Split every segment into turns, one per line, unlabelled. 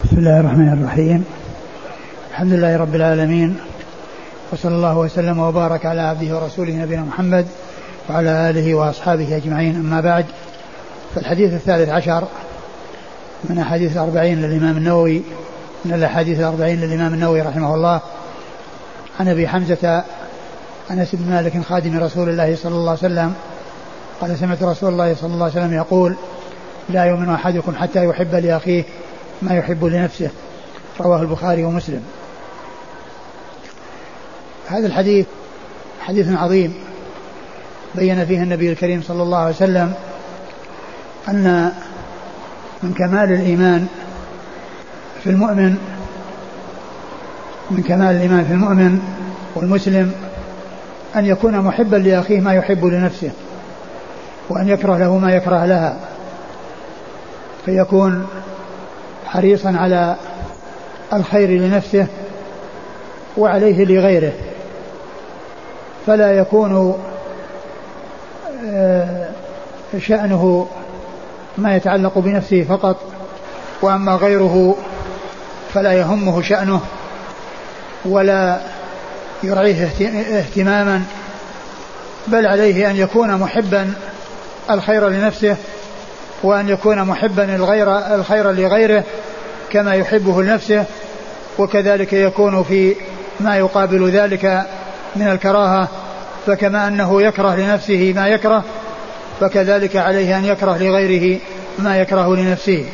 بسم الله الرحمن الرحيم. الحمد لله رب العالمين، وصلى الله وسلم وبارك على عبده ورسوله نبينا محمد وعلى آله وأصحابه أجمعين. أما بعد، فالحديث 13 من أحاديث 40 للإمام النووي، من الأحاديث 40 للإمام النووي رحمه الله، عن أبي حمزة أنس بن مالك خادم رسول الله صلى الله عليه وسلم قال: سمعت رسول الله صلى الله عليه وسلم يقول: لا يؤمن أحدكم حتى يحب لأخيه ما يحب لنفسه. رواه البخاري ومسلم. هذا الحديث حديث عظيم بين فيه النبي الكريم صلى الله عليه وسلم أن من كمال الإيمان في المؤمن، من كمال الإيمان في المؤمن والمسلم أن يكون محبا لأخيه ما يحب لنفسه، وأن يكره له ما يكره لها، فيكون حريصا على الخير لنفسه وعليه لغيره، فلا يكون شأنه ما يتعلق بنفسه فقط، وأما غيره فلا يهمه شأنه ولا يرعيه اهتماما، بل عليه أن يكون محبا الخير لنفسه، وأن يكون محبا الخير لغيره كما يحبه لنفسه، وكذلك يكون في ما يقابل ذلك من الكراهة، فكما أنه يكره لنفسه ما يكره فكذلك عليه أن يكره لغيره ما يكره لنفسه.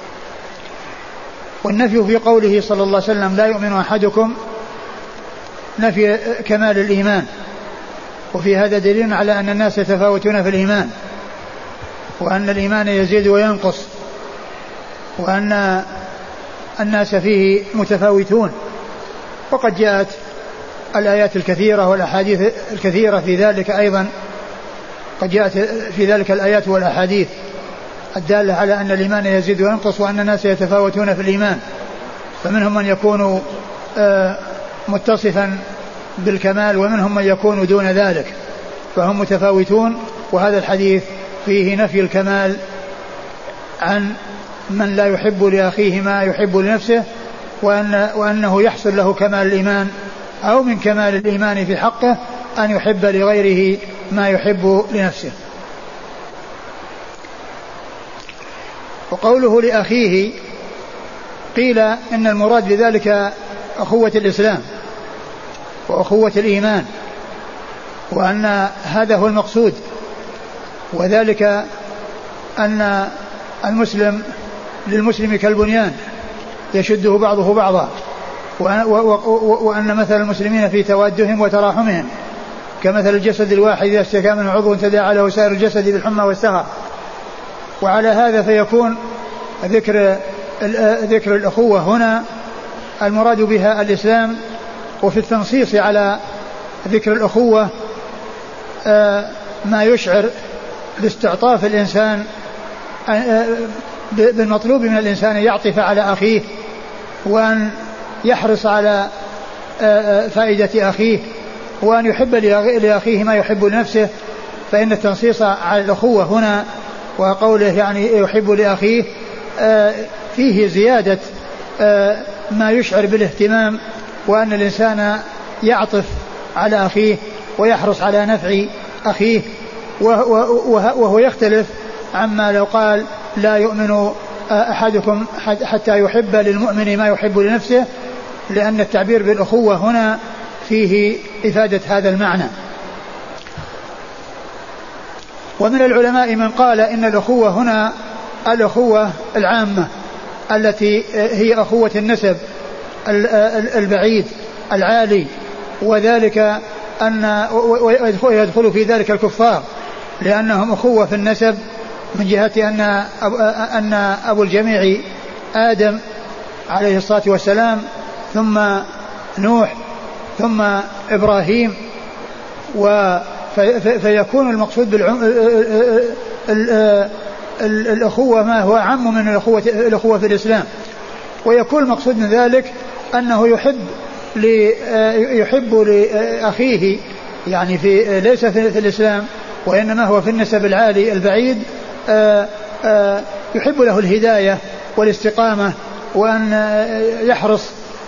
والنفي في قوله صلى الله عليه وسلم: لا يؤمن أحدكم، نفي كمال الإيمان، وفي هذا دليل على أن الناس يتفاوتون في الإيمان، وأن الإيمان يزيد وينقص، وأن الناس فيه متفاوتون. وقد جاءت الآيات الكثيرة والأحاديث الكثيرة في ذلك أيضا، قد جاءت في ذلك الآيات والأحاديث الدالة على أن الإيمان يزيد وينقص، وأن الناس يتفاوتون في الإيمان، فمنهم من يكون متصفا بالكمال، ومنهم من يكون دون ذلك، فهم متفاوتون. وهذا الحديث فيه نفي الكمال عن من لا يحب لأخيه ما يحب لنفسه، وأنه يحصل له كمال الإيمان، أو من كمال الإيمان في حقه أن يحب لغيره ما يحب لنفسه. وقوله لأخيه، قيل إن المراد بذلك أخوة الإسلام وأخوة الإيمان، وأن هذا هو المقصود، وذلك أن المسلم للمسلم كالبنيان يشده بعضه بعضا، وأن مثل المسلمين في توادهم وتراحمهم كمثل الجسد الواحد إذا اشتكى منه عضو تداعى له سائر الجسد بالحمى والسهر. وعلى هذا فيكون ذكر الأخوة هنا المراد بها الإسلام، وفي التنصيص على ذكر الأخوة ما يشعر باستعطاف الإنسان بالمطلوب من الإنسان أن يعطف على أخيه، وأن يحرص على فائدة أخيه، وأن يحب لأخيه ما يحب لنفسه. فإن التنصيص على الأخوة هنا وقوله يعني يحب لأخيه فيه زيادة ما يشعر بالاهتمام، وأن الإنسان يعطف على أخيه ويحرص على نفع أخيه، وهو يختلف عما لو قال: لا يؤمن أحدكم حتى يحب للمؤمن ما يحب لنفسه، لأن التعبير بالأخوة هنا فيه إفادة هذا المعنى. ومن العلماء من قال إن الأخوة هنا الأخوة العامة التي هي أخوة النسب البعيد العالي، وذلك أن ويدخل في ذلك الكفار، لأنهم أخوة في النسب من جهة أن أبو الجميع آدم عليه الصلاة والسلام، ثم نوح، ثم إبراهيم، فيكون المقصود الأخوة ما هو أعم من الأخوة في الإسلام. ويكون المقصود من ذلك أنه يحب لأخيه، يعني ليس في الإسلام وإنما هو في النسب العالي البعيد، يحب له الهداية والاستقامة وأن يحرص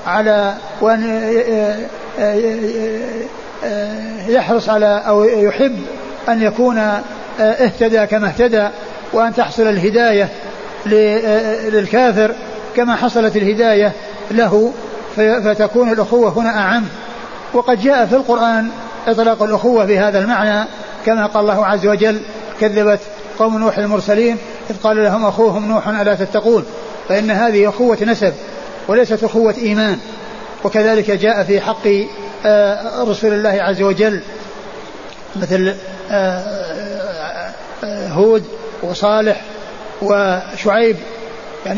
على أو يحب أن يكون اهتدى كما اهتدى، وأن تحصل الهداية للكافر كما حصلت الهداية له، فتكون الأخوة هنا أعم. وقد جاء في القرآن إطلاق الأخوة بهذا المعنى، كما قال الله عز وجل: كذبت قوم نوح المرسلين إذ قال لهم أخوهم نوح ألا تتقون. فإن هذه أخوة نسب وليست أخوة إيمان. وكذلك جاء في حق رسول الله عز وجل مثل هود وصالح وشعيب، يعني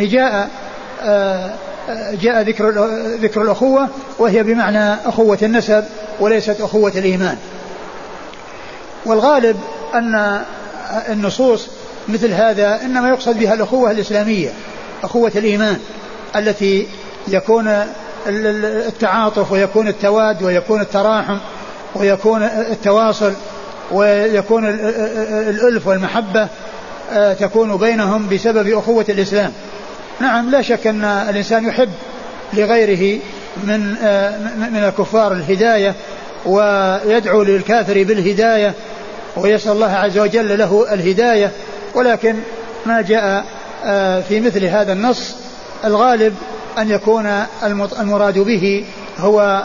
جاء ذكر الأخوة، وهي بمعنى أخوة النسب وليست أخوة الإيمان. والغالب أن النصوص مثل هذا إنما يقصد بها الأخوة الإسلامية، أخوة الإيمان التي يكون التعاطف ويكون التواد ويكون التراحم ويكون التواصل ويكون الألف والمحبة تكون بينهم بسبب أخوة الإسلام. نعم، لا شك أن الإنسان يحب لغيره من الكفار الهداية، ويدعو للكافر بالهداية، ويسأل الله عز وجل له الهداية. ولكن ما جاء في مثل هذا النص الغالب أن يكون المراد به هو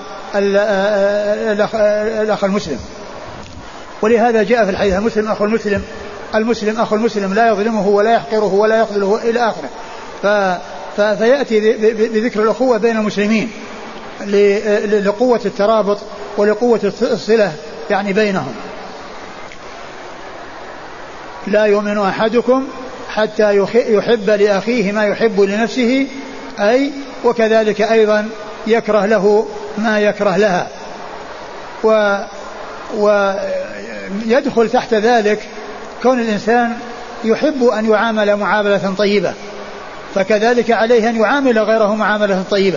الأخ المسلم. ولهذا جاء في الحديث: المسلم أخو المسلم، المسلم أخو المسلم لا يظلمه ولا يحقره ولا يخذله إلى آخره. فيأتي بذكر الأخوة بين المسلمين لقوة الترابط ولقوة الصلة يعني بينهم. لا يؤمن أحدكم حتى يحب لأخيه ما يحب لنفسه، أي وكذلك أيضا يكره له ما يكره لها. ويدخل تحت ذلك كون الإنسان يحب أن يعامل معاملة طيبة، فكذلك عليه أن يعامل غيره معاملة طيبة،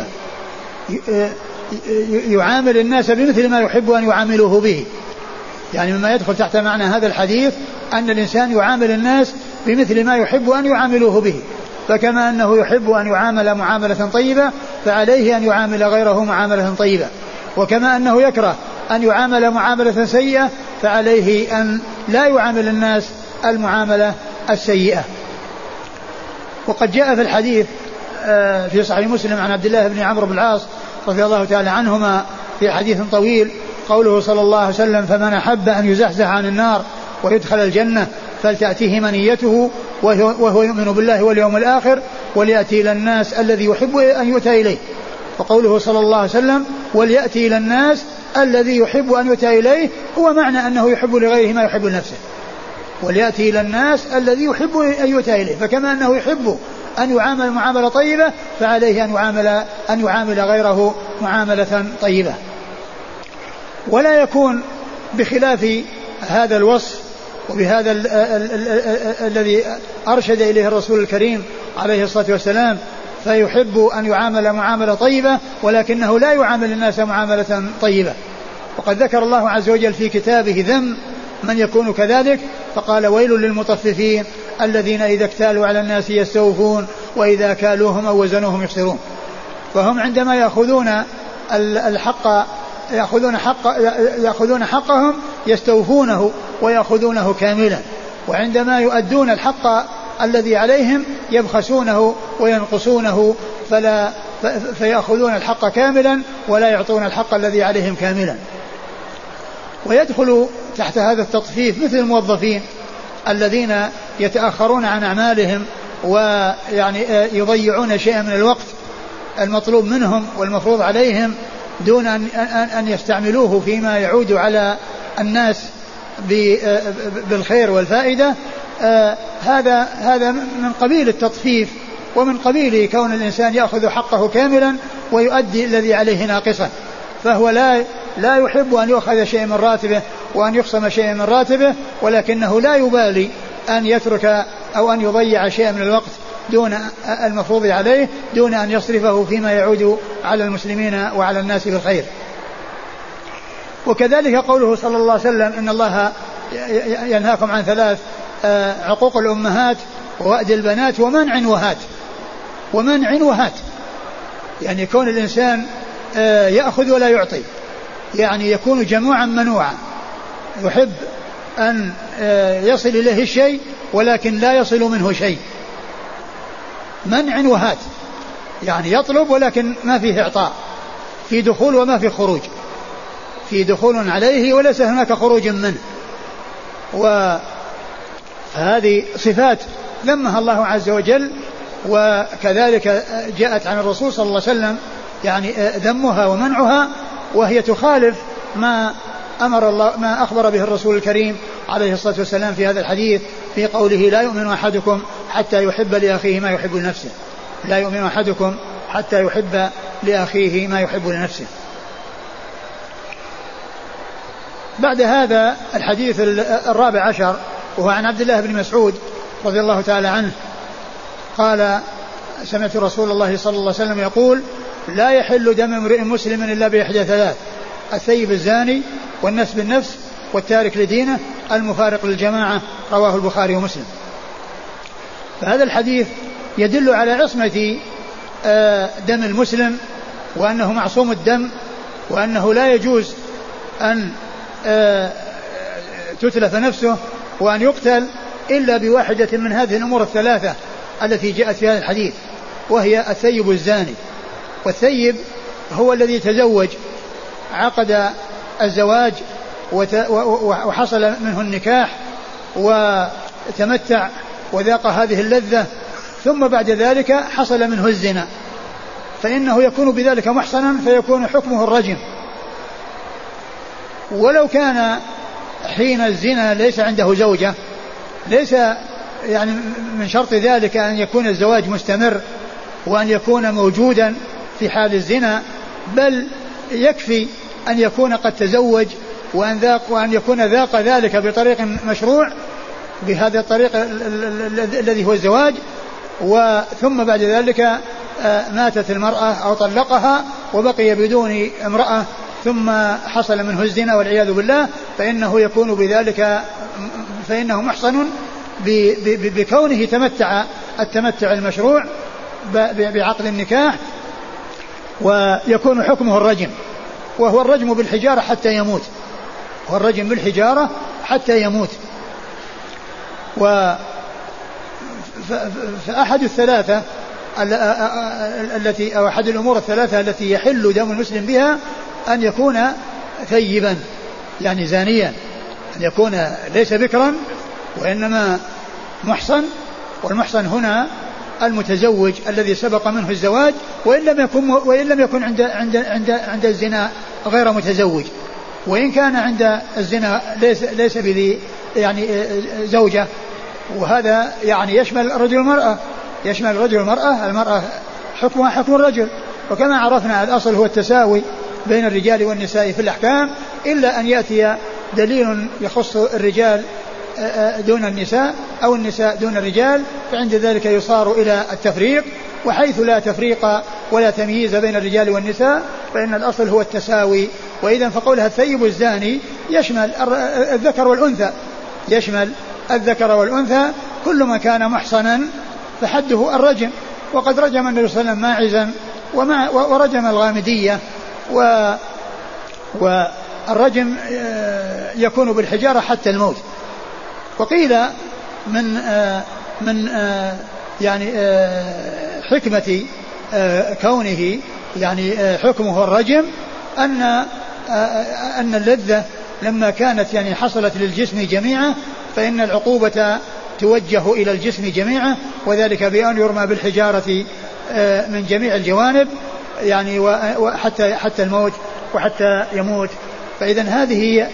يعامل الناس بمثل ما يحب أن يعاملوه به. يعني مما يدخل تحت معنى هذا الحديث أن الإنسان يعامل الناس بمثل ما يحب أن يعاملوه به، فكما أنه يحب أن يعامل معاملة طيبة فعليه أن يعامل غيره معاملة طيبة، وكما أنه يكره أن يعامل معاملة سيئة فعليه أن لا يعامل الناس المعاملة السيئة. وقد جاء في الحديث في صحيح مسلم عن عبد الله بن عمرو بن العاص رضي الله تعالى عنهما في حديث طويل قوله صلى الله عليه وسلم: فمن أحب أن يزحزح عن النار ويدخل الجنة فلتأتيه منيته وهو يؤمن بالله واليوم الآخر وليأتي إلى الناس الذي يحب أن يؤتى إليه. وقوله صلى الله عليه وسلم: وليأتي إلى الناس الذي يحب أن يؤتى إليه، هو معنى أنه يحب لغيره ما يحب لنفسه. وليأتي إلى الناس الذي يحب أن يؤتى إليه، فكما أنه يحب أن يعامل معاملة طيبة فعليه أن يعامل غيره معاملة طيبة. ولا يكون بخلاف هذا الوصف وبهذا الذي أرشد إليه الرسول الكريم عليه الصلاة والسلام، فيحب أن يعامل معاملة طيبة ولكنه لا يعامل الناس معاملة طيبة. وقد ذكر الله عز وجل في كتابه ذم من يكون كذلك، فقال: ويل للمطففين الذين إذا اكتالوا على الناس يستوفون وإذا كالوهم أو وزنوهم يخسرون. فهم عندما يأخذون حقهم يستوفونه ويأخذونه كاملا، وعندما يؤدون الحق الذي عليهم يبخسونه وينقصونه فيأخذون الحق كاملا ولا يعطون الحق الذي عليهم كاملا. ويدخل تحت هذا التطفيف مثل الموظفين الذين يتأخرون عن أعمالهم ويعني يضيعون شيئا من الوقت المطلوب منهم والمفروض عليهم دون أن يستعملوه فيما يعود على الناس بالخير والفائدة. هذا من قبيل التطفيف ومن قبيل كون الإنسان يأخذ حقه كاملا ويؤدي الذي عليه ناقصا. فهو لا يحب أن يأخذ شيء من راتبه وأن يقسم شيء من راتبه، ولكنه لا يبالي أن يترك أو أن يضيع شيء من الوقت دون المفروض عليه دون أن يصرفه فيما يعود على المسلمين وعلى الناس بالخير. وكذلك قوله صلى الله عليه وسلم: إن الله ينهاكم عن ثلاث: عقوق الأمهات ووأد البنات ومنع وهات. يعني كون الإنسان يأخذ ولا يعطي، يعني يكون جموعا منوعا، يحب أن يصل إليه الشيء ولكن لا يصل منه شيء، منع وهات، يعني يطلب ولكن ما فيه إعطاء، في دخول وما في خروج، في دخول عليه وليس هناك خروج منه. وهذه صفات ذمها الله عز وجل، وكذلك جاءت عن الرسول صلى الله عليه وسلم يعني ذمها ومنعها، وهي تخالف ما أمر الله، ما أخبر به الرسول الكريم عليه الصلاة والسلام في هذا الحديث في قوله لا يؤمن أحدكم حتى يحب لأخيه ما يحب لنفسه، لا يؤمن أحدكم حتى يحب لأخيه ما يحب لنفسه. بعد هذا الحديث 14 وهو عن عبد الله بن مسعود رضي الله تعالى عنه قال سمعت رسول الله صلى الله عليه وسلم يقول لا يحل دم امرئ مسلم إلا بإحدى ثلاث: الثيب الزاني، والنفس بالنفس، والتارك لدينه، المفارق للجماعة. رواه البخاري ومسلم. فهذا الحديث يدل على عصمة دم المسلم، وأنه معصوم الدم، وأنه لا يجوز أن تتلف نفسه وأن يقتل إلا بواحدة من هذه الأمور الثلاثة التي جاءت في هذا الحديث، وهي الثيب الزاني. والثيب هو الذي تزوج، عقد الزواج وحصل منه النكاح وتمتع وذاق هذه اللذة، ثم بعد ذلك حصل منه الزنا، فإنه يكون بذلك محصنا، فيكون حكمه الرجم. ولو كان حين الزنا ليس عنده زوجة، ليس يعني من شرط ذلك أن يكون الزواج مستمر وأن يكون موجودا في حال الزنا، بل يكفي أن يكون قد تزوج وأن يكون ذاق ذلك بطريق مشروع، بهذا الطريق الذي هو الزواج، ثم بعد ذلك ماتت المرأة أو طلقها وبقي بدون امرأة، ثم حصل منه الزنا والعياذ بالله، فإنه يكون بذلك، فإنه محصن بكونه تمتع التمتع المشروع بعقد النكاح، ويكون حكمه الرجم، وهو الرجم بالحجارة حتى يموت، هو الرجم بالحجارة حتى يموت. فأحد الثلاثة التي أو أحد الأمور الثلاثة التي يحل دم المسلم بها أن يكون ثيبا، يعني زانيا، أن يكون ليس بكرا وإنما محصن، والمحصن هنا المتزوج الذي سبق منه الزواج، وإن لم يكن عند الزنا غير متزوج، وإن كان عند الزنا ليس بذي يعني زوجة. وهذا يعني يشمل الرجل والمرأة، يشمل الرجل والمرأة، المرأة حكمها حكم الرجل، وكما عرفنا الأصل هو التساوي بين الرجال والنساء في الأحكام، إلا أن يأتي دليل يخص الرجال دون النساء أو النساء دون الرجال، فعند ذلك يصار إلى التفريق، وحيث لا تفريق ولا تمييز بين الرجال والنساء فإن الأصل هو التساوي. وإذا فقولها الثيب الزاني يشمل الذكر والأنثى، يشمل الذكر والأنثى، كل ما كان محصنا فحده الرجم. وقد رجم النبي صلى الله عليه وسلم ماعزا ورجم الغامدية، والرجم يكون بالحجارة حتى الموت. وقيل من يعني حكمة كونه يعني حكمه الرجم أن اللذة لما كانت يعني حصلت للجسم جميعا فإن العقوبة توجه إلى الجسم جميعا، وذلك بأن يرمى بالحجارة من جميع الجوانب، يعني حتى الموت وحتى يموت. فإذا هذه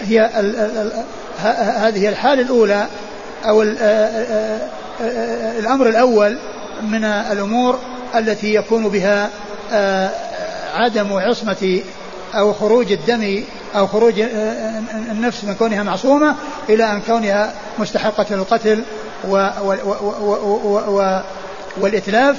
هي الحالة الأولى أو الأمر الأول من الأمور التي يكون بها عدم عصمة أو خروج الدم أو خروج النفس من كونها معصومة إلى أن كونها مستحقة للقتل والإتلاف.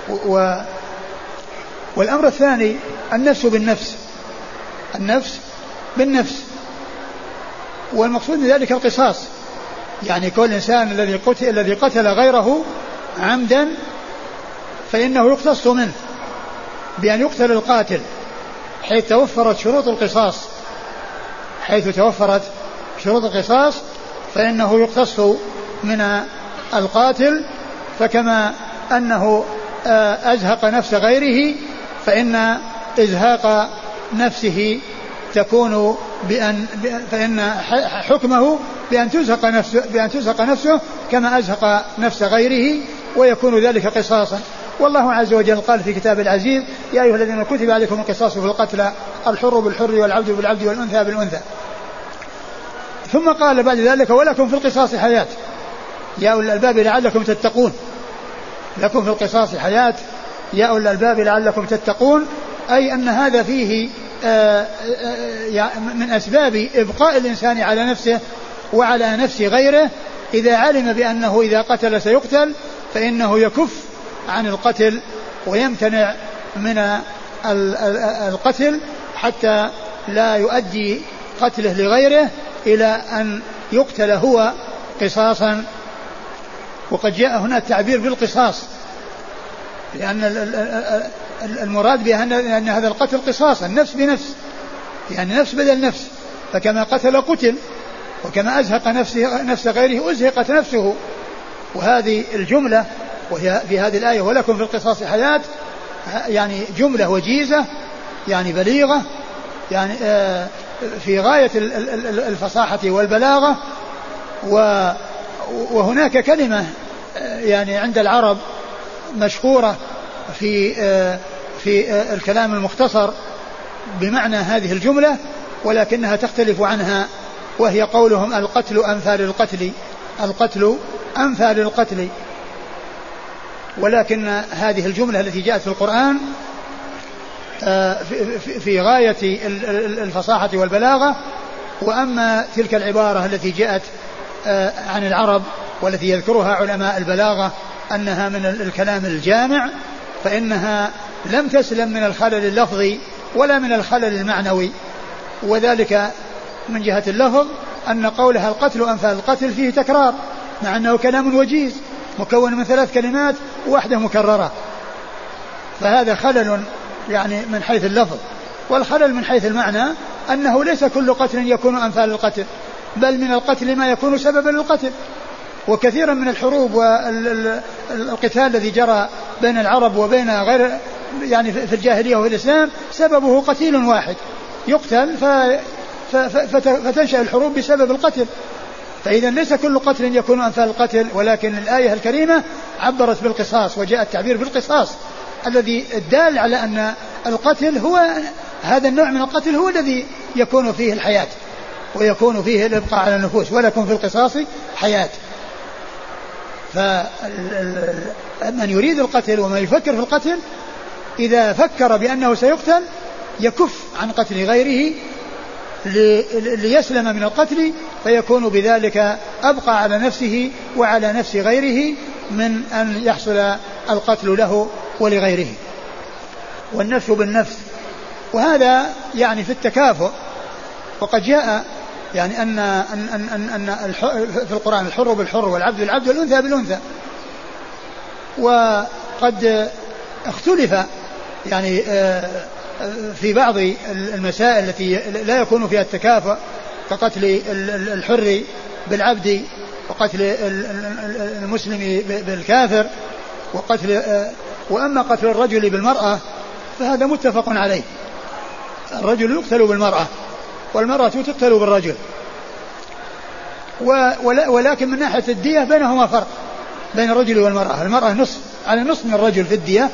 والأمر الثاني النفس بالنفس، النفس بالنفس، والمقصود من ذلك القصاص، يعني كل إنسان الذي قتل غيره عمدا فإنه يقتص منه، بأن يقتل القاتل حيث توفرت شروط القصاص فإنه يقتص من القاتل، فكما أنه أزهق نفس غيره فإن إزهاق نفسه تكون فإن حكمه بأن تزهق نفسه كما أزهق نفس غيره، ويكون ذلك قصاصا. والله عز وجل قال في كتاب العزيز: يا أيها الذين كتب عليكم القصاص في القتلى الحر بالحر والعبد بالعبد والأنثى بالأنثى. ثم قال بعد ذلك: ولكم في القصاص حياة يا أولي الألباب لعلكم تتقون. لكم في القصاص حياة يا أولي الألباب لعلكم تتقون، أي أن هذا فيه من أسباب إبقاء الإنسان على نفسه وعلى نفس غيره إذا علم بأنه إذا قتل سيقتل فإنه يكف عن القتل ويمتنع من القتل حتى لا يؤدي قتله لغيره إلى أن يقتل هو قصاصا. وقد جاء هنا التعبير بالقصاص لأن المراد بأن هذا القتل قصاصا، نفس بنفس، يعني نفس بدل نفس، فكما قتل وكما أزهق نفس غيره أزهقت نفسه. وهذه الجملة وهي في هذه الآية: ولكم في القصاص حياة، يعني جملة وجيزة يعني بليغة، يعني في غاية الفصاحة والبلاغة. وهناك كلمة يعني عند العرب مشهورة في الكلام المختصر بمعنى هذه الجملة ولكنها تختلف عنها، وهي قولهم: القتل أمثال القتل، القتل أمثال القتل. ولكن هذه الجملة التي جاءت في القرآن في غاية الفصاحة والبلاغة. وأما تلك العبارة التي جاءت عن العرب والتي يذكرها علماء البلاغة أنها من الكلام الجامع فإنها لم تسلم من الخلل اللفظي ولا من الخلل المعنوي، وذلك من جهة اللفظ أن قولها القتل أمثال القتل فيه تكرار مع أنه كلام وجيز مكون من 3 كلمات واحدة مكررة، فهذا خلل يعني من حيث اللفظ. والخلل من حيث المعنى أنه ليس كل قتل يكون أمثال القتل، بل من القتل ما يكون سببا للقتل. وكثيرا من الحروب والقتال الذي جرى بين العرب وبين غير يعني في الجاهلية وفي الإسلام سببه قتيل واحد يقتل فتنشأ الحروب بسبب القتل. فإذا ليس كل قتل يكون أمثال القتل، ولكن الآية الكريمة عبرت بالقصاص وجاء التعبير بالقصاص الذي الدال على أن القتل هو هذا النوع من القتل هو الذي يكون فيه الحياة ويكون فيه الإبقاء على النفوس. ولكم في القصاص حياة. فمن يريد القتل ومن يفكر في القتل إذا فكر بأنه سيقتل يكف عن قتل غيره ليسلم من القتل، فيكون بذلك أبقى على نفسه وعلى نفس غيره من أن يحصل القتل له ولغيره. والنفس بالنفس، وهذا يعني في التكافؤ. وقد جاء يعني أن في القرآن الحر بالحر والعبد بالعبد والأنثى بالأنثى. وقد اختلف يعني في بعض المسائل التي لا يكون فيها التكافؤ كقتل الحر بالعبد وقتل المسلم بالكافر وأما قتل الرجل بالمرأة فهذا متفق عليه. الرجل يقتل بالمرأة والمرأة تقتل بالرجل، ولكن من ناحية الدية بينهما فرق بين الرجل والمرأة. المرأة نصف على نصف من الرجل في الدية،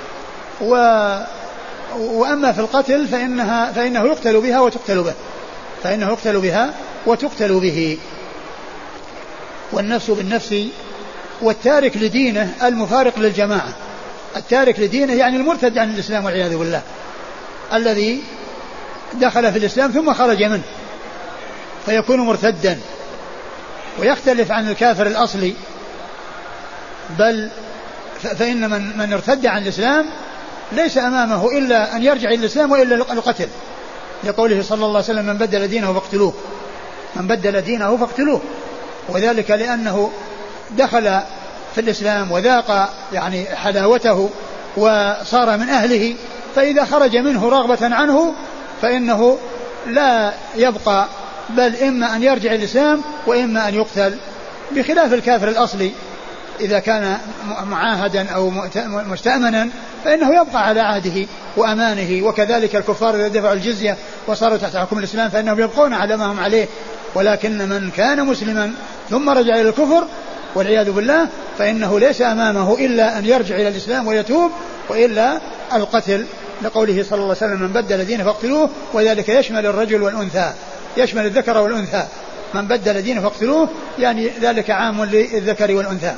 وأما في القتل فإنه يقتل بها وتقتل به، فإنه يقتل بها وتقتل به. والنفس بالنفس. والتارك لدينه المفارق للجماعة. التارك لدينه يعني المرتد عن الإسلام والعياذ بالله، الذي دخل في الإسلام ثم خرج منه فيكون مرتدا، ويختلف عن الكافر الأصلي. بل فإن من ارتد عن الإسلام ليس أمامه إلا أن يرجع إلى الإسلام وإلا القتل، لقوله صلى الله عليه وسلم: من بدل دينه فاقتلوه، من بدل دينه فاقتلوه. وذلك لأنه دخل في الإسلام وذاق يعني حلاوته وصار من أهله، فإذا خرج منه رغبة عنه فإنه لا يبقى، بل إما أن يرجع الإسلام وإما أن يقتل، بخلاف الكافر الأصلي إذا كان معاهدا أو مستأمنا فإنه يبقى على عهده وأمانه. وكذلك الكفار إذا دفعوا الجزية وصاروا تحت حكم الإسلام فإنهم يبقون على ما هم عليه. ولكن من كان مسلما ثم رجع إلى الكفر والعياذ بالله فإنه ليس أمامه إلا أن يرجع إلى الإسلام ويتوب، وإلا القتل، لقوله صلى الله عليه وسلم: من بدل دينه فاقتلوه. وذلك يشمل الرجل والأنثى، يشمل الذكر والأنثى. من بدل دينه فاقتلوه، يعني ذلك عام للذكر والأنثى.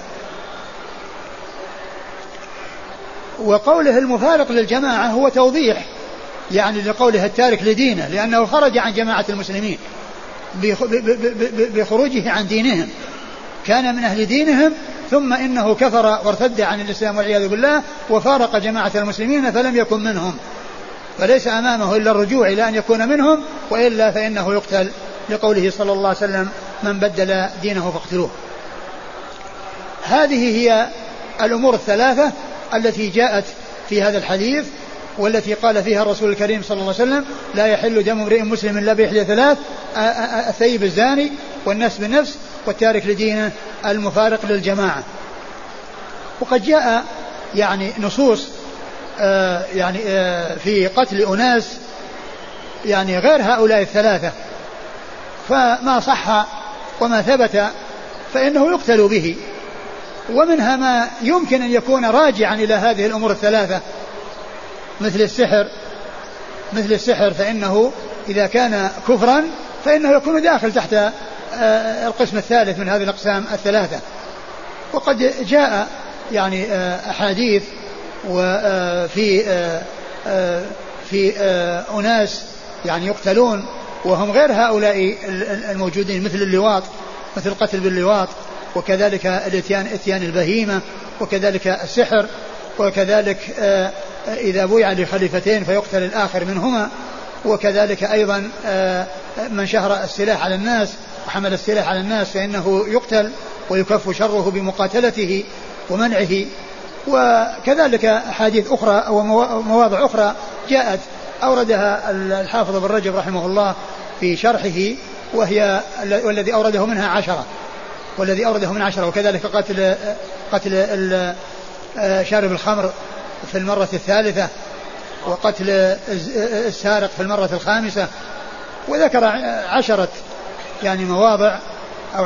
وقوله المفارق للجماعة هو توضيح يعني لقوله التارك لدينه، لأنه خرج عن جماعة المسلمين بخروجه عن دينهم، كان من أهل دينهم ثم إنه كفر وارتد عن الإسلام والعياذ بالله وفارق جماعة المسلمين فلم يكن منهم، فليس أمامه إلا الرجوع إلى أن يكون منهم، وإلا فإنه يقتل، لقوله صلى الله عليه وسلم: من بدل دينه فاقتلوه. هذه هي الأمور الثلاثة التي جاءت في هذا الحديث، والتي قال فيها الرسول الكريم صلى الله عليه وسلم: لا يحل دم امرئ مسلم إلا بإحدى ثلاث: الثيب الزاني، والنفس بالنفس، والتارك لدينه، المفارق للجماعة. وقد جاء يعني نصوص يعني في قتل أناس يعني غير هؤلاء الثلاثة، فما صح وما ثبت فإنه يقتل به. ومنها ما يمكن أن يكون راجعا إلى هذه الأمور الثلاثة، مثل السحر فإنه إذا كان كفرا فإنه يكون داخل تحت القسم الثالث من هذه الأقسام الثلاثة. وقد جاء يعني أحاديث في أناس يعني يقتلون وهم غير هؤلاء الموجودين، مثل اللواط، مثل القتل باللواط، وكذلك اتيان البهيمة، وكذلك السحر، وكذلك إذا بويع لخليفتين فيقتل الآخر منهما، وكذلك أيضا من شهر السلاح على الناس وحمل السلاح على الناس فإنه يقتل ويكف شره بمقاتلته ومنعه. وكذلك أحاديث أخرى أو مواضع أخرى جاءت أوردها الحافظ ابن رجب رحمه الله في شرحه، والذي أورده منها 10، وكذلك قتل شارب الخمر في المرة الثالثة، وقتل السارق في المرة الخامسة. وذكر 10 يعني مواضع أو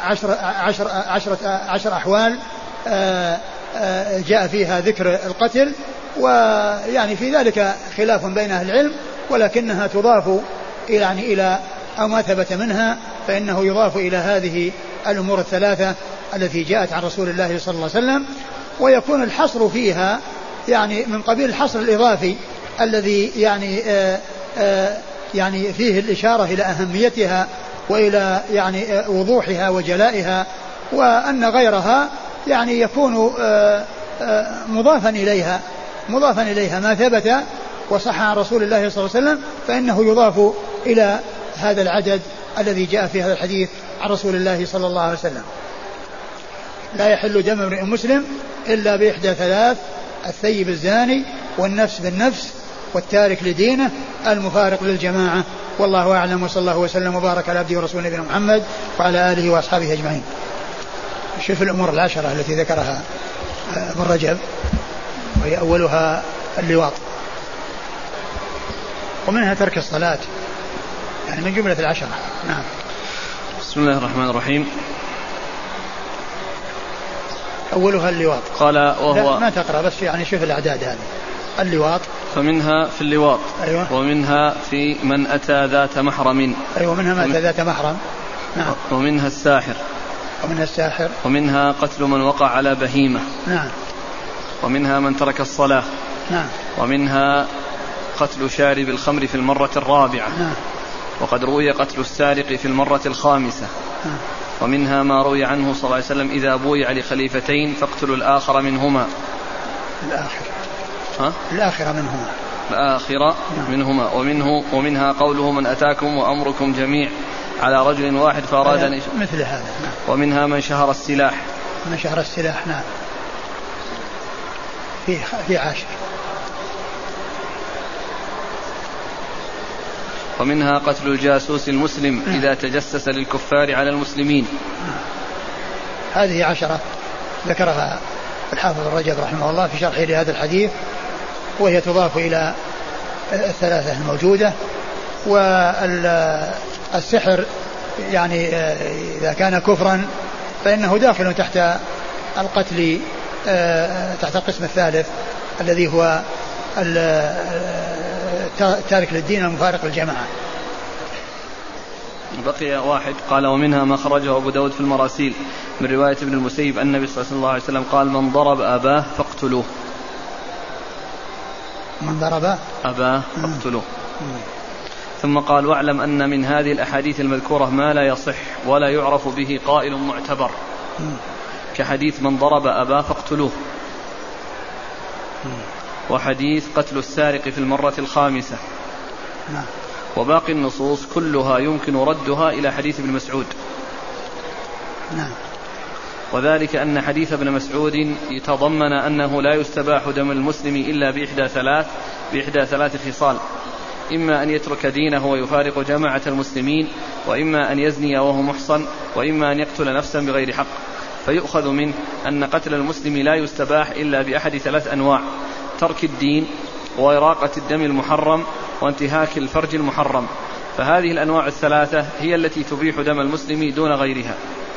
10 أحوال جاء فيها ذكر القتل. ويعني في ذلك خلاف بين أهل العلم، ولكنها تضاف إلى أو ما ثبت منها فإنه يضاف إلى هذه الأمور الثلاثة التي جاءت عن رسول الله صلى الله عليه وسلم. ويكون الحصر فيها يعني من قبيل الحصر الإضافي الذي يعني فيه الإشارة إلى أهميتها وإلى يعني وضوحها وجلائها، وأن غيرها يعني يكون مضافا إليها ما ثبت وصح عن رسول الله صلى الله عليه وسلم فإنه يضاف إلى هذا العدد الذي جاء في هذا الحديث عن رسول الله صلى الله عليه وسلم. لا يحل دم امرئ مسلم إلا بإحدى ثلاث: الثيب الزاني، والنفس بالنفس، والتارك لدينه، المفارق للجماعة. والله أعلم، وصلى الله وسلم وبارك على عبده ورسوله نبينا محمد وعلى آله وأصحابه أجمعين. شوف الأمور 10 التي ذكرها ابن رجب، وهي أولها اللواط، ومنها ترك الصلاة، يعني من جملة 10. نعم.
بسم الله الرحمن الرحيم.
أولها اللواط.
قال وهو
ما تقرأ بس يعني شوف الأعداد هذه. اللواط،
فمنها في اللواط.
أيوة.
ومنها في من أتى ذات محرم.
أيوة، منها من أتى ذات محرم. نعم.
ومنها الساحر. ومنها قتل من وقع على بهيمة.
نعم.
ومنها من ترك الصلاة.
نعم.
ومنها قتل شارب الخمر في المرة الرابعة.
نعم.
وقد روي قتل السارق في المرة الخامسة.
نعم.
ومنها ما روي عنه صلى الله عليه وسلم: إذا بويع لخليفتين فاقتلوا الآخر منهما.
الآخر
منهما. ومنها قوله: من أتاكم وأمركم جميع على رجل واحد فأراد أن
مثل هذا. نعم.
ومنها من شهر السلاح.
نعم. في 10.
ومنها قتل الجاسوس المسلم إذا تجسس للكفار على المسلمين.
هذه 10 ذكرها الحافظ الرجب رحمه الله في شرحه لهذا الحديث، وهي تضاف إلى 3 الموجودة. والسحر يعني إذا كان كفرا فإنه داخل تحت القتل، تحت القسم الثالث الذي هو تارك للدين المفارق للجماعة.
بقي 1 قال ومنها ما خرجه أبو داود في المراسيل من رواية ابن المسيب أن النبي صلى الله عليه وسلم قال من ضرب أباه فاقتلوه.
من ضرب
أباه فاقتلوه. ثم قال واعلم أن من هذه الأحاديث المذكورة ما لا يصح ولا يعرف به قائل معتبر، كحديث من ضرب أباه فاقتلوه، وحديث قتل السارق في المرة 5. وباقي النصوص كلها يمكن ردها إلى حديث ابن مسعود. وذلك أن حديث ابن مسعود يتضمن أنه لا يستباح دم المسلم إلا بإحدى 3 خصال: إما أن يترك دينه ويفارق جماعة المسلمين، وإما أن يزني وهو محصن، وإما أن يقتل نفسا بغير حق. فيؤخذ منه أن قتل المسلم لا يستباح إلا بأحد 3 أنواع: ترك الدين، وإراقة الدم المحرم، وانتهاك الفرج المحرم. فهذه الأنواع 3 هي التي تبيح دم المسلم دون غيرها.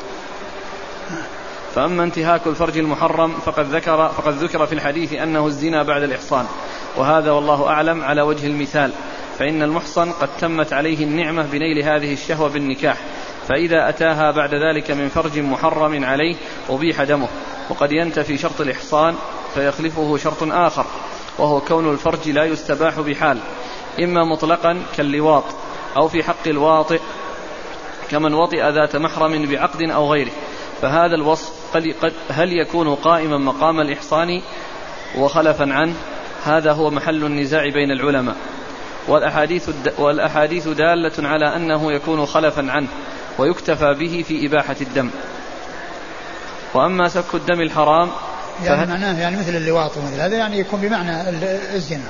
فأما انتهاك الفرج المحرم فقد ذكر في الحديث أنه الزنا بعد الإحصان، وهذا والله أعلم على وجه المثال، فإن المحصن قد تمت عليه النعمة بنيل هذه الشهوة بالنكاح، فإذا أتاها بعد ذلك من فرج محرم عليه أبيح دمه. وقد ينتفي شرط الإحصان فيخلفه شرط آخر، وهو كون الفرج لا يستباح بحال، إما مطلقا كاللواط، أو في حق الواطئ كمن وطئ ذات محرم بعقد أو غيره. فهذا الوصف هل يكون قائما مقام الإحصان وخلفا عنه؟ هذا هو محل النزاع بين العلماء، والأحاديث دالة على أنه يكون خلفا عنه ويكتفى به في إباحة الدم. وأما سفك الدم الحرام
يعني معناه يعني مثل اللواط ومثل هذا، يعني يكون بمعنى الزنا.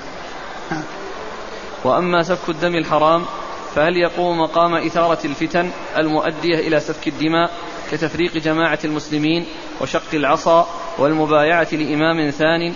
وأما سفك الدم الحرام فهل يقوم مقام إثارة الفتن المؤدية إلى سفك الدماء كتفريق جماعة المسلمين وشق العصا والمبايعة لإمام ثان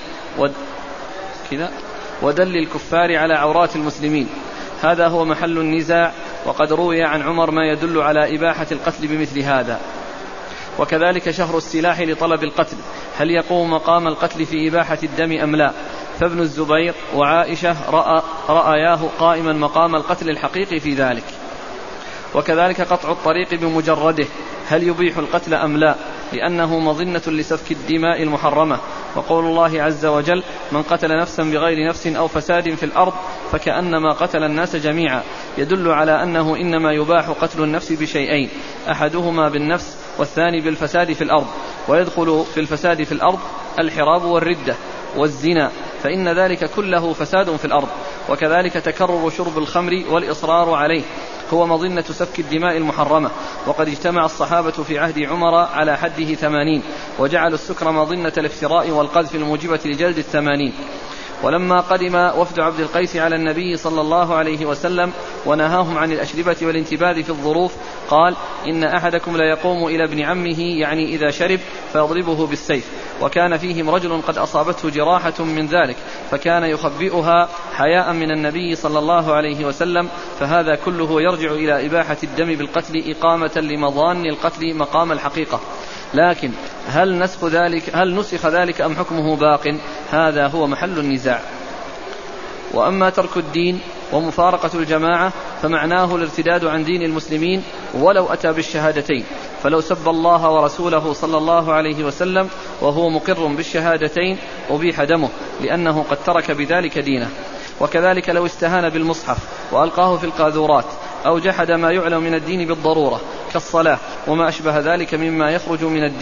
ودل الكفار على عورات المسلمين؟ هذا هو محل النزاع، وقد روي عن عمر ما يدل على إباحة القتل بمثل هذا. وكذلك شهر السلاح لطلب القتل هل يقوم مقام القتل في إباحة الدم أم لا؟ فابن الزبير وعائشة رأياه قائما مقام القتل الحقيقي في ذلك. وكذلك قطع الطريق بمجرده هل يبيح القتل أم لا؟ لأنه مظنة لسفك الدماء المحرمة. وقول الله عز وجل: من قتل نفسا بغير نفس أو فساد في الأرض فكأنما قتل الناس جميعا، يدل على أنه إنما يباح قتل النفس بشيئين: أحدهما بالنفس والثاني بالفساد في الأرض. ويدخل في الفساد في الأرض الحراب والردة والزنا، فإن ذلك كله فساد في الأرض. وكذلك تكرر شرب الخمر والإصرار عليه هو مظنة سفك الدماء المحرمة. وقد اجتمع الصحابة في عهد عمر على حده 80، وجعلوا السكر مظنة الافتراء والقذف الموجبة لجلد 80. ولما قدم وفد عبد القيس على النبي صلى الله عليه وسلم ونهاهم عن الأشربة والانتباذ في الظروف، قال: إن أحدكم لا يقوم إلى ابن عمه يعني إذا شرب فيضربه بالسيف. وكان فيهم رجل قد أصابته جراحة من ذلك فكان يخبئها حياء من النبي صلى الله عليه وسلم. فهذا كله يرجع إلى إباحة الدم بالقتل إقامة لمظان القتل مقام الحقيقة. لكن هل نسخ ذلك أم حكمه باق؟ هذا هو محل النزاع. وأما ترك الدين ومفارقة الجماعة فمعناه الارتداد عن دين المسلمين ولو أتى بالشهادتين، فلو سب الله ورسوله صلى الله عليه وسلم وهو مقر بالشهادتين أبيح دمه، لأنه قد ترك بذلك دينه. وكذلك لو استهان بالمصحف وألقاه في القاذورات أو جحد ما يعلم من الدين بالضرورة كالصلاة وما أشبه ذلك مما يخرج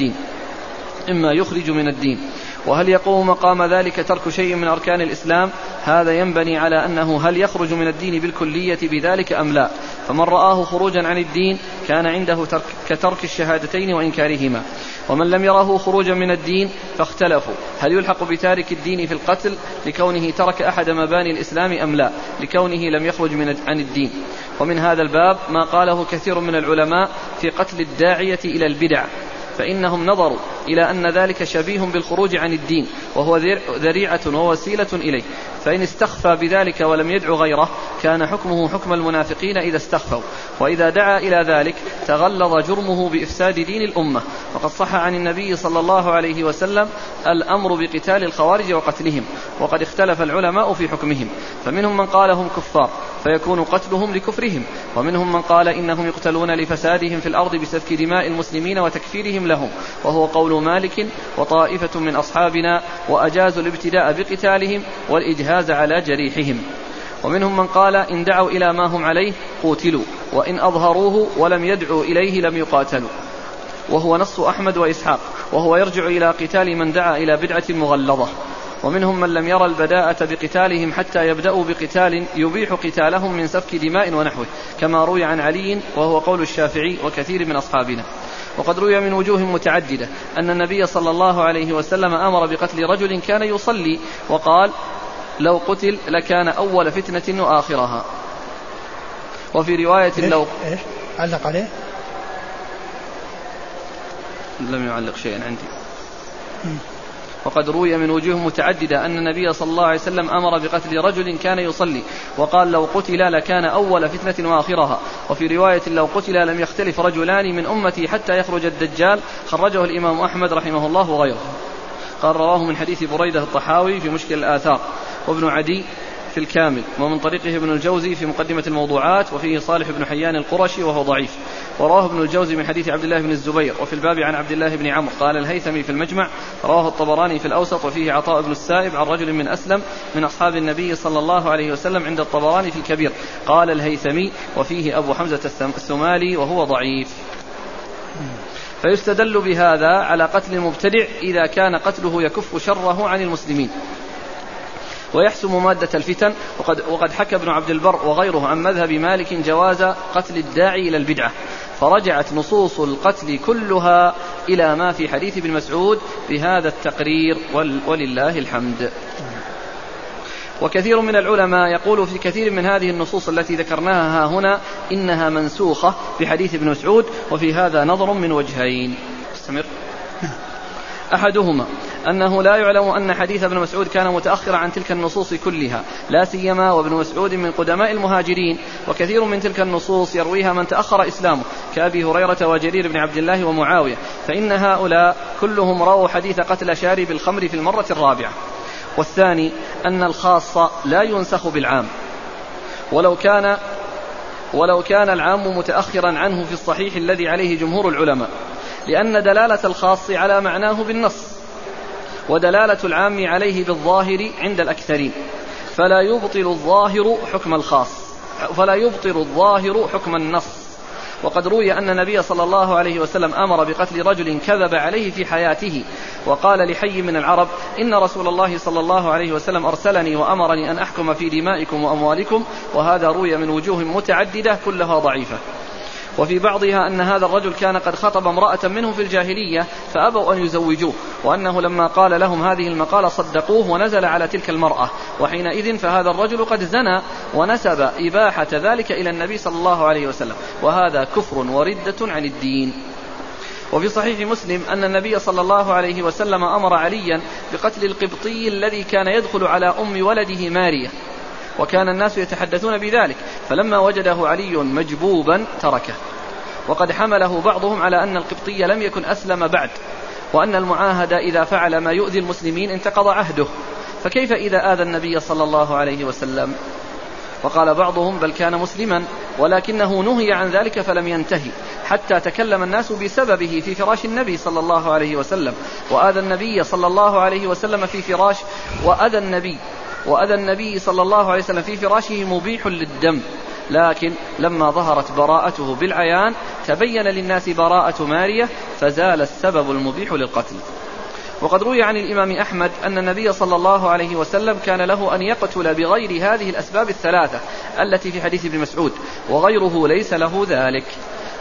من الدين. وهل يقوم مقام ذلك ترك شيء من أركان الإسلام؟ هذا ينبني على أنه هل يخرج من الدين بالكلية بذلك أم لا؟ فمن رآه خروجا عن الدين كان عنده كترك الشهادتين وإنكارهما. ومن لم يره خروجا من الدين فاختلفوا هل يلحق بتارك الدين في القتل لكونه ترك أحد مباني الإسلام أم لا لكونه لم يخرج عن الدين. ومن هذا الباب ما قاله كثير من العلماء في قتل الداعية إلى البدع، فإنهم نظروا إلى أن ذلك شبيه بالخروج عن الدين وهو ذريعة ووسيلة إليه، فإن استخفى بذلك ولم يدع غيره كان حكمه حكم المنافقين إذا استخفوا، وإذا دعا إلى ذلك تغلظ جرمه بإفساد دين الأمة. وقد صح عن النبي صلى الله عليه وسلم الأمر بقتال الخوارج وقتلهم، وقد اختلف العلماء في حكمهم، فمنهم من قال هم كفار فيكون قتلهم لكفرهم، ومنهم من قال إنهم يقتلون لفسادهم في الأرض بسفك دماء المسلمين وتكفيرهم لهم، وهو قول مالك وطائفة من أصحابنا، وأجازوا الابتداء بقتالهم والإجهاز على جريحهم. ومنهم من قال إن دعوا إلى ما هم عليه قوتلوا، وإن أظهروه ولم يدعوا إليه لم يقاتلوا، وهو نص أحمد وإسحاق، وهو يرجع إلى قتال من دعا إلى بدعة مغلظة. ومنهم من لم يرى البداءة بقتالهم حتى يبدأوا بقتال يبيح قتالهم من سفك دماء ونحوه، كما روي عن علي وهو قول الشافعي وكثير من أصحابنا. وقد روي من وجوه متعددة أن النبي صلى الله عليه وسلم أمر بقتل رجل كان يصلي وقال لو قتل لكان أول فتنة وآخرها. وفي رواية لو
علق عليه
لم يعلق شيئا عندي. وقد روي من وجوه متعددة أن النبي صلى الله عليه وسلم أمر بقتل رجل كان يصلي وقال لو قتل لكان أول فتنة وآخرها. وفي رواية لو قتل لم يختلف رجلان من أمتي حتى يخرج الدجال، خرجه الإمام أحمد رحمه الله وغيره. قال رواه من حديث بريدة الطحاوي في مشكل الآثار، وابن عدي في الكامل، ومن طريقه ابن الجوزي في مقدمة الموضوعات، وفيه صالح بن حيان القرشي وهو ضعيف. ورواه ابن الجوزي من حديث عبد الله بن الزبير، وفي الباب عن عبد الله بن عمرو. قال الهيثمي في المجمع رواه الطبراني في الأوسط، وفيه عطاء بن السائب عن رجل من أسلم من أصحاب النبي صلى الله عليه وسلم عند الطبراني في الكبير. قال الهيثمي وفيه أبو حمزة الثمالي وهو ضعيف. فيستدل بهذا على قتل المبتدع إذا كان قتله يكف شره عن المسلمين ويحسم مادة الفتن. وقد حكى ابن عبد البر وغيره عن مذهب مالك جواز قتل الداعي إلى البدعة، فرجعت نصوص القتل كلها إلى ما في حديث ابن مسعود بهذا التقرير ولله الحمد. وكثير من العلماء يقول في كثير من هذه النصوص التي ذكرناها هنا إنها منسوخة بحديث ابن مسعود، وفي هذا نظر من وجهين. استمر. أحدهما أنه لا يعلم أن حديث ابن مسعود كان متأخرا عن تلك النصوص كلها، لا سيما وابن مسعود من قدماء المهاجرين، وكثير من تلك النصوص يرويها من تأخر إسلامه كأبي هريرة وجرير بن عبد الله ومعاوية، فإن هؤلاء كلهم رووا حديث قتل شارب الخمر في المرة الرابعة. والثاني أن الخاص لا ينسخ بالعام، ولو كان العام متأخرا عنه في الصحيح الذي عليه جمهور العلماء، لأن دلالة الخاص على معناه بالنص، ودلالة العام عليه بالظاهر عند الأكثرين، فلا يبطل الظاهر حكم النص. وقد روي أن النبي صلى الله عليه وسلم أمر بقتل رجل كذب عليه في حياته، وقال لحي من العرب إن رسول الله صلى الله عليه وسلم أرسلني وأمرني أن أحكم في دمائكم وأموالكم. وهذا روي من وجوه متعددة كلها ضعيفة. وفي بعضها أن هذا الرجل كان قد خطب امرأة منه في الجاهلية فأبوا أن يزوجوه، وأنه لما قال لهم هذه المقالة صدقوه ونزل على تلك المرأة، وحينئذ فهذا الرجل قد زنى ونسب إباحة ذلك إلى النبي صلى الله عليه وسلم، وهذا كفر وردة عن الدين. وفي صحيح مسلم أن النبي صلى الله عليه وسلم أمر عليا بقتل القبطي الذي كان يدخل على أم ولده مارية، وكان الناس يتحدثون بذلك، فلما وجده علي مجبوبا تركه. وقد حمله بعضهم على أن القبطي لم يكن أسلم بعد، وأن المعاهد إذا فعل ما يؤذي المسلمين انتقض عهده، فكيف إذا آذى النبي صلى الله عليه وسلم؟ وقال بعضهم بل كان مسلما ولكنه نهي عن ذلك فلم ينتهي، حتى تكلم الناس بسببه في فراش النبي صلى الله عليه وسلم، وآذى النبي صلى الله عليه وسلم في فراش وأذى النبي صلى الله عليه وسلم في فراشه مبيح للدم. لكن لما ظهرت براءته بالعيان تبين للناس براءة مارية فزال السبب المبيح للقتل. وقد روي عن الإمام أحمد أن النبي صلى الله عليه وسلم كان له أن يقتل بغير هذه الأسباب الثلاثة التي في حديث ابن مسعود، وغيره ليس له ذلك.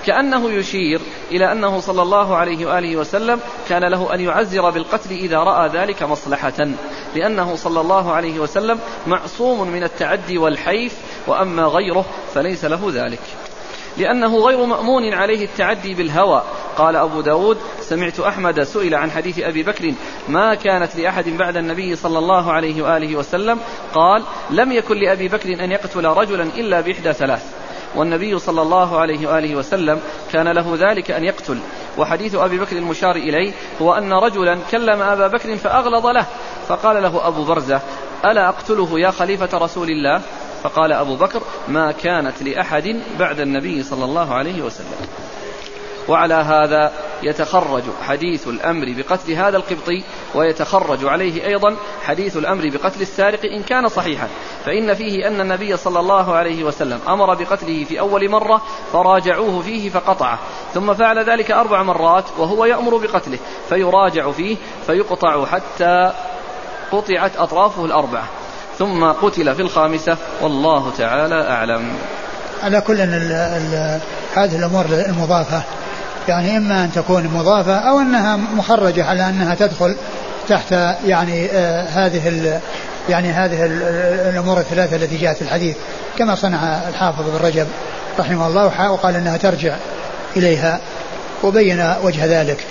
كأنه يشير إلى أنه صلى الله عليه وآله وسلم كان له أن يعزر بالقتل إذا رأى ذلك مصلحة، لأنه صلى الله عليه وسلم معصوم من التعدي والحيف، وأما غيره فليس له ذلك، لأنه غير مأمون عليه التعدي بالهوى. قال أبو داود: سمعت أحمد سئل عن حديث أبي بكر ما كانت لأحد بعد النبي صلى الله عليه وآله وسلم، قال: لم يكن لأبي بكر أن يقتل رجلا إلا بإحدى ثلاث، والنبي صلى الله عليه وآله وسلم كان له ذلك أن يقتل. وحديث أبي بكر المشار إليه هو أن رجلا كلم أبا بكر فأغلظ له، فقال له أبو برزة: ألا أقتله يا خليفة رسول الله؟ فقال أبو بكر: ما كانت لأحد بعد النبي صلى الله عليه وسلم. وعلى هذا يتخرج حديث الأمر بقتل هذا القبطي، ويتخرج عليه أيضا حديث الأمر بقتل السارق إن كان صحيحا، فإن فيه أن النبي صلى الله عليه وسلم أمر بقتله في أول مرة فراجعوه فيه فقطعه، ثم فعل ذلك 4 مرات وهو يأمر بقتله، فيراجع فيه فيقطع حتى قطعت أطرافه 4، ثم قتل في 5، والله تعالى أعلم.
على كل هذه الأمور المضافة يعني إما أن تكون مضافة أو أنها مخرجة على أنها تدخل تحت هذه الأمور الثلاثة التي جاءت في الحديث، كما صنع الحافظ بن رجب رحمه الله، وقال أنها ترجع إليها وبين وجه ذلك.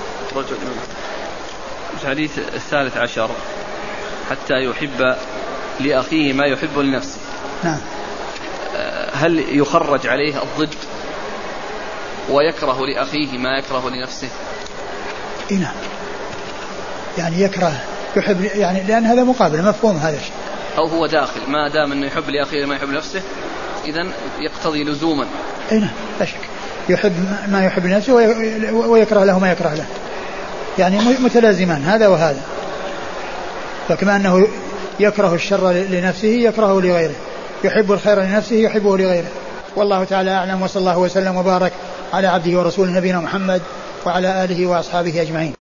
الحديث 13 حتى يحب لأخيه ما يحب لنفسه.
نعم.
هل يخرج عليه الضد ويكره لأخيه ما يكره لنفسه؟
نعم، يعني يكره يحب، يعني لأن هذا مقابل مفهوم هذا الشيء،
أو هو داخل ما دام أنه يحب لأخيه ما يحب لنفسه، إذن يقتضي لزوما.
نعم لا شك، يحب ما يحب لنفسه ويكره له ما يكره له، يعني متلازمان هذا وهذا، فكما أنه يكره الشر لنفسه يكرهه لغيره، يحب الخير لنفسه يحبه لغيره. والله تعالى أعلم، وصلى الله وسلم وبارك على عبده ورسوله نبينا محمد وعلى آله وأصحابه أجمعين.